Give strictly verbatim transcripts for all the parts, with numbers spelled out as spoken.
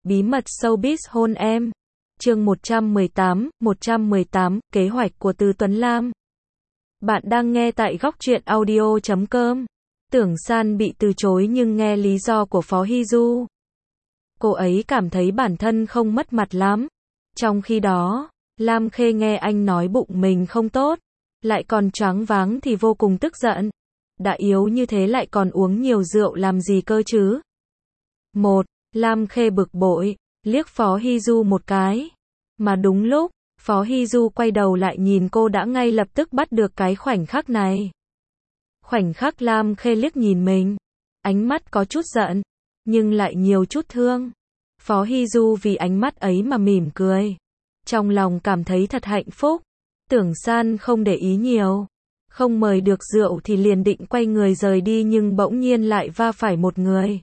bí mật showbiz hôn em. Chương một trăm mười tám, một trăm mười tám, kế hoạch của Từ Tuấn Lam. Bạn đang nghe tại góc truyện audio chấm com. Tưởng San bị từ chối nhưng nghe lý do của Phó Hy Du. Cô ấy cảm thấy bản thân không mất mặt lắm. Trong khi đó, Lam Khê nghe anh nói bụng mình không tốt, lại còn choáng váng thì vô cùng tức giận. Đã yếu như thế lại còn uống nhiều rượu làm gì cơ chứ? Một, Lam Khê bực bội, liếc Phó Hy Du một cái. Mà đúng lúc, Phó Hy Du quay đầu lại nhìn cô đã ngay lập tức bắt được cái khoảnh khắc này. Khoảnh khắc Lam Khê liếc nhìn mình, ánh mắt có chút giận, nhưng lại nhiều chút thương. Phó Hy Du vì ánh mắt ấy mà mỉm cười. Trong lòng cảm thấy thật hạnh phúc. Tưởng San không để ý nhiều. Không mời được rượu thì liền định quay người rời đi nhưng bỗng nhiên lại va phải một người.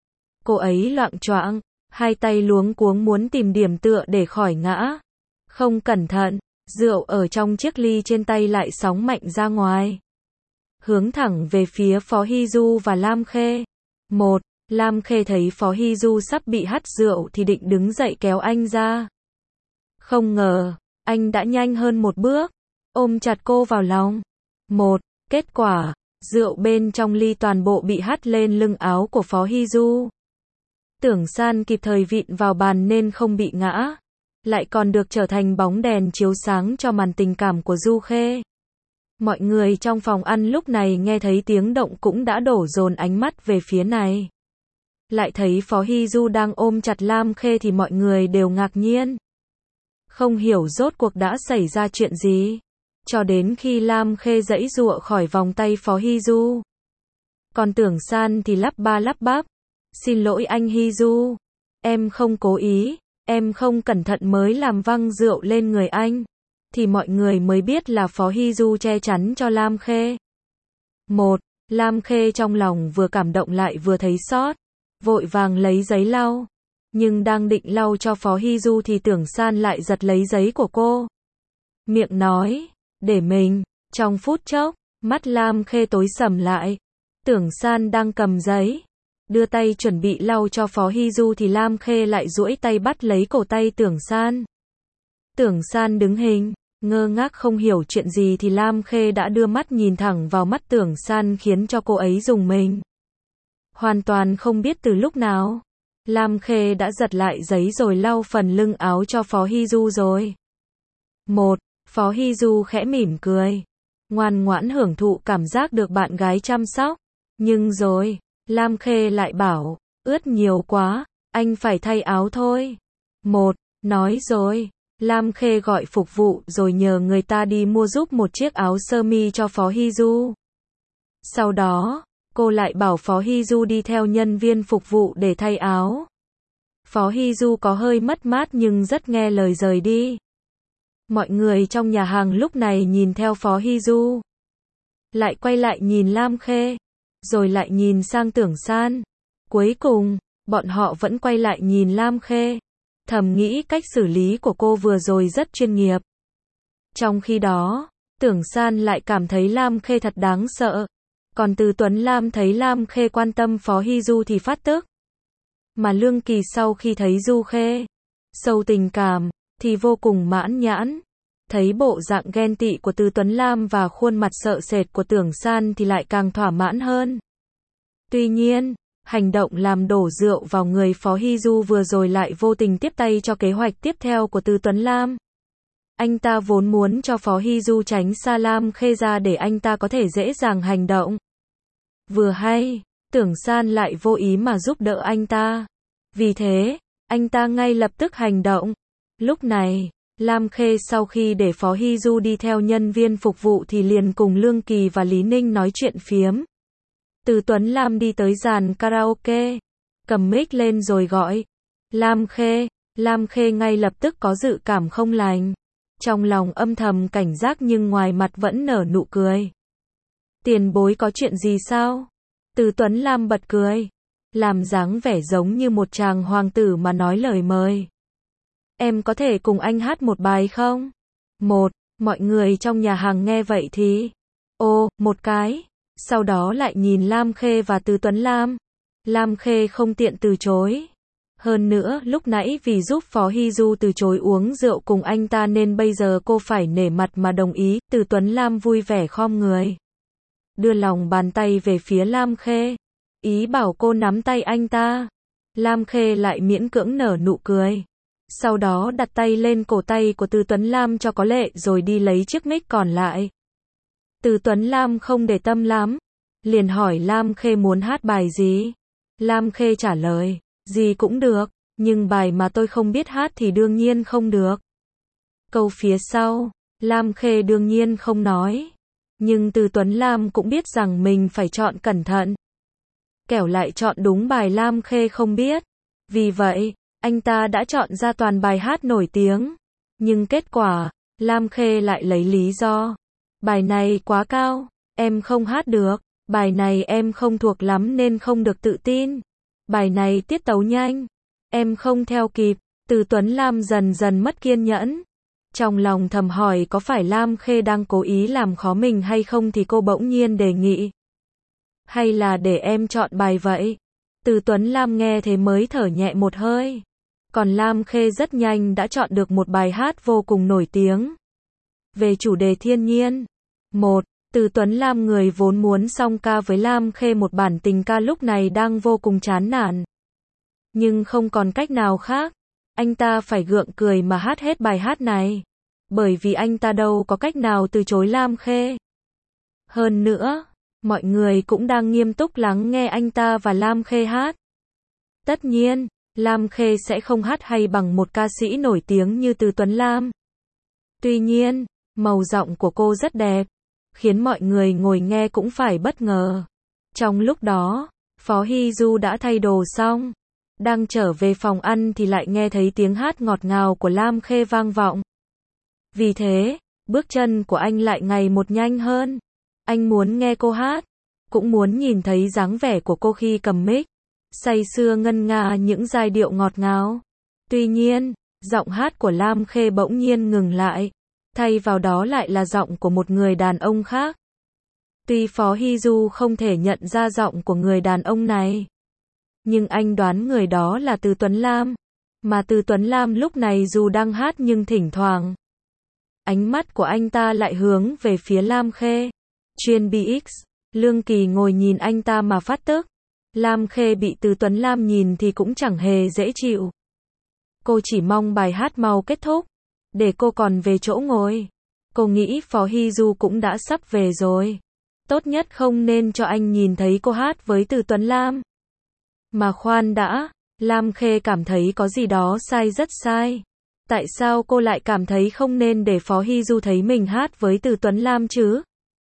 Cô ấy loạng choạng, hai tay luống cuống muốn tìm điểm tựa để khỏi ngã. Không cẩn thận, rượu ở trong chiếc ly trên tay lại sóng mạnh ra ngoài. Hướng thẳng về phía Phó Hy Du và Lam Khê. Một, Lam Khê thấy Phó Hy Du sắp bị hắt rượu thì định đứng dậy kéo anh ra. Không ngờ, anh đã nhanh hơn một bước, ôm chặt cô vào lòng. Một, kết quả, rượu bên trong ly toàn bộ bị hắt lên lưng áo của Phó Hy Du. Tưởng San kịp thời vịn vào bàn nên không bị ngã, lại còn được trở thành bóng đèn chiếu sáng cho màn tình cảm của Du Khê. Mọi người trong phòng ăn lúc này nghe thấy tiếng động cũng đã đổ dồn ánh mắt về phía này. Lại thấy Phó Hy Du đang ôm chặt Lam Khê thì mọi người đều ngạc nhiên. Không hiểu rốt cuộc đã xảy ra chuyện gì. Cho đến khi Lam Khê giãy giụa khỏi vòng tay Phó Hy Du. Còn Tưởng San thì lắp ba lắp bắp. Xin lỗi anh Hy Du. Em không cố ý, em không cẩn thận mới làm văng rượu lên người anh. Thì mọi người mới biết là Phó Hy Du che chắn cho Lam Khê. Một, Lam Khê trong lòng vừa cảm động lại vừa thấy xót. Vội vàng lấy giấy lau. Nhưng đang định lau cho Phó Hy Du thì Tưởng San lại giật lấy giấy của cô. Miệng nói, để mình. Trong phút chốc, mắt Lam Khê tối sầm lại. Tưởng San đang cầm giấy, đưa tay chuẩn bị lau cho Phó Hy Du thì Lam Khê lại duỗi tay bắt lấy cổ tay Tưởng San. Tưởng San đứng hình, ngơ ngác không hiểu chuyện gì thì Lam Khê đã đưa mắt nhìn thẳng vào mắt Tưởng San khiến cho cô ấy rùng mình. Hoàn toàn không biết từ lúc nào, Lam Khê đã giật lại giấy rồi lau phần lưng áo cho Phó Hy Du rồi. Một, Phó Hy Du khẽ mỉm cười, ngoan ngoãn hưởng thụ cảm giác được bạn gái chăm sóc. Nhưng rồi, Lam Khê lại bảo, ướt nhiều quá, anh phải thay áo thôi. Một, nói rồi, Lam Khê gọi phục vụ rồi nhờ người ta đi mua giúp một chiếc áo sơ mi cho Phó Hy Du. Sau đó, cô lại bảo Phó Hy Du đi theo nhân viên phục vụ để thay áo. Phó Hy Du có hơi mất mát nhưng rất nghe lời rời đi. Mọi người trong nhà hàng lúc này nhìn theo Phó Hy Du. Lại quay lại nhìn Lam Khê. Rồi lại nhìn sang Tưởng San. Cuối cùng, bọn họ vẫn quay lại nhìn Lam Khê. Thầm nghĩ cách xử lý của cô vừa rồi rất chuyên nghiệp. Trong khi đó, Tưởng San lại cảm thấy Lam Khê thật đáng sợ. Còn Từ Tuấn Lam thấy Lam Khê quan tâm Phó Hy Du thì phát tức. Mà Lương Kỳ sau khi thấy Du Khê sâu tình cảm, thì vô cùng mãn nhãn. Thấy bộ dạng ghen tị của Từ Tuấn Lam và khuôn mặt sợ sệt của Tưởng San thì lại càng thỏa mãn hơn. Tuy nhiên, hành động làm đổ rượu vào người Phó Hy Du vừa rồi lại vô tình tiếp tay cho kế hoạch tiếp theo của Từ Tuấn Lam. Anh ta vốn muốn cho Phó Hy Du tránh xa Lam Khê ra để anh ta có thể dễ dàng hành động. Vừa hay, Tưởng San lại vô ý mà giúp đỡ anh ta. Vì thế, anh ta ngay lập tức hành động. Lúc này, Lam Khê sau khi để Phó Hy Du đi theo nhân viên phục vụ thì liền cùng Lương Kỳ và Lý Ninh nói chuyện phiếm. Từ Tuấn Lam đi tới dàn karaoke, cầm mic lên rồi gọi. Lam Khê, Lam Khê ngay lập tức có dự cảm không lành. Trong lòng âm thầm cảnh giác nhưng ngoài mặt vẫn nở nụ cười. Tiền bối có chuyện gì sao? Từ Tuấn Lam bật cười, làm dáng vẻ giống như một chàng hoàng tử mà nói lời mời. Em có thể cùng anh hát một bài không? Một, mọi người trong nhà hàng nghe vậy thì, ô, một cái. Sau đó lại nhìn Lam Khê và Từ Tuấn Lam. Lam Khê không tiện từ chối. Hơn nữa, lúc nãy vì giúp Phó Hy Du từ chối uống rượu cùng anh ta nên bây giờ cô phải nể mặt mà đồng ý. Từ Tuấn Lam vui vẻ khom người, đưa lòng bàn tay về phía Lam Khê, ý bảo cô nắm tay anh ta. Lam Khê lại miễn cưỡng nở nụ cười. Sau đó đặt tay lên cổ tay của Từ Tuấn Lam cho có lệ rồi đi lấy chiếc mic còn lại. Từ Tuấn Lam không để tâm lắm, liền hỏi Lam Khê muốn hát bài gì. Lam Khê trả lời, gì cũng được, nhưng bài mà tôi không biết hát thì đương nhiên không được. Câu phía sau, Lam Khê đương nhiên không nói. Nhưng Từ Tuấn Lam cũng biết rằng mình phải chọn cẩn thận. Kẻo lại chọn đúng bài Lam Khê không biết. Vì vậy, anh ta đã chọn ra toàn bài hát nổi tiếng. Nhưng kết quả, Lam Khê lại lấy lý do. Bài này quá cao, em không hát được. Bài này em không thuộc lắm nên không được tự tin. Bài này tiết tấu nhanh, em không theo kịp. Từ Tuấn Lam dần dần mất kiên nhẫn. Trong lòng thầm hỏi có phải Lam Khê đang cố ý làm khó mình hay không thì cô bỗng nhiên đề nghị. Hay là để em chọn bài vậy? Từ Tuấn Lam nghe thế mới thở nhẹ một hơi. Còn Lam Khê rất nhanh đã chọn được một bài hát vô cùng nổi tiếng. Về chủ đề thiên nhiên. một. Từ Tuấn Lam, người vốn muốn song ca với Lam Khê một bản tình ca, lúc này đang vô cùng chán nản. Nhưng không còn cách nào khác. Anh ta phải gượng cười mà hát hết bài hát này. Bởi vì anh ta đâu có cách nào từ chối Lam Khê. Hơn nữa, mọi người cũng đang nghiêm túc lắng nghe anh ta và Lam Khê hát. Tất nhiên, Lam Khê sẽ không hát hay bằng một ca sĩ nổi tiếng như Từ Tuấn Lam. Tuy nhiên, màu giọng của cô rất đẹp, khiến mọi người ngồi nghe cũng phải bất ngờ. Trong lúc đó, Phó Hy Du đã thay đồ xong, đang trở về phòng ăn thì lại nghe thấy tiếng hát ngọt ngào của Lam Khê vang vọng. Vì thế, bước chân của anh lại ngày một nhanh hơn. Anh muốn nghe cô hát, cũng muốn nhìn thấy dáng vẻ của cô khi cầm mic, say sưa ngân nga những giai điệu ngọt ngào. Tuy nhiên, giọng hát của Lam Khê bỗng nhiên ngừng lại, thay vào đó lại là giọng của một người đàn ông khác. Tuy Phó Hy Du không thể nhận ra giọng của người đàn ông này, nhưng anh đoán người đó là Từ Tuấn Lam. Mà Từ Tuấn Lam lúc này dù đang hát nhưng thỉnh thoảng, ánh mắt của anh ta lại hướng về phía Lam Khê. Chuyên bê ích, Lương Kỳ ngồi nhìn anh ta mà phát tức. Lam Khê bị Từ Tuấn Lam nhìn thì cũng chẳng hề dễ chịu. Cô chỉ mong bài hát mau kết thúc, để cô còn về chỗ ngồi. Cô nghĩ Phó Hy Du cũng đã sắp về rồi. Tốt nhất không nên cho anh nhìn thấy cô hát với Từ Tuấn Lam. Mà khoan đã, Lam Khê cảm thấy có gì đó sai, rất sai. Tại sao cô lại cảm thấy không nên để Phó Hy Du thấy mình hát với Từ Tuấn Lam chứ?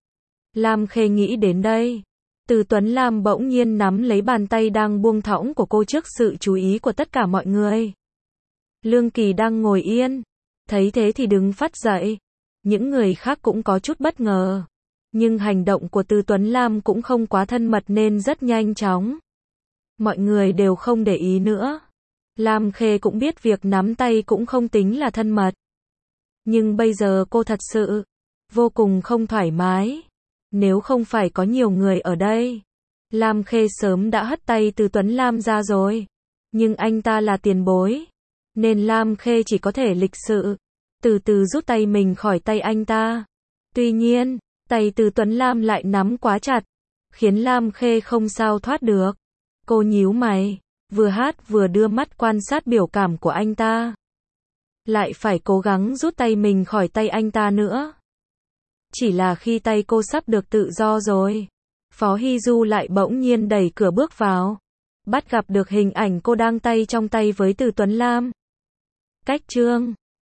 Lam Khê nghĩ đến đây. Từ Tuấn Lam bỗng nhiên nắm lấy bàn tay đang buông thõng của cô trước sự chú ý của tất cả mọi người. Lương Kỳ đang ngồi yên, thấy thế thì đứng phắt dậy. Những người khác cũng có chút bất ngờ. Nhưng hành động của Từ Tuấn Lam cũng không quá thân mật nên rất nhanh chóng. Mọi người đều không để ý nữa. Lam Khê cũng biết việc nắm tay cũng không tính là thân mật. Nhưng bây giờ cô thật sự vô cùng không thoải mái. Nếu không phải có nhiều người ở đây, Lam Khê sớm đã hất tay Từ Tuấn Lam ra rồi. Nhưng anh ta là tiền bối, nên Lam Khê chỉ có thể lịch sự, từ từ rút tay mình khỏi tay anh ta. Tuy nhiên, tay Từ Tuấn Lam lại nắm quá chặt, khiến Lam Khê không sao thoát được. Cô nhíu mày, vừa hát vừa đưa mắt quan sát biểu cảm của anh ta. Lại phải cố gắng rút tay mình khỏi tay anh ta nữa. Chỉ là khi tay cô sắp được tự do rồi, Phó Hy Du lại bỗng nhiên đẩy cửa bước vào, bắt gặp được hình ảnh cô đang tay trong tay với Từ Tuấn Lam. Cách chương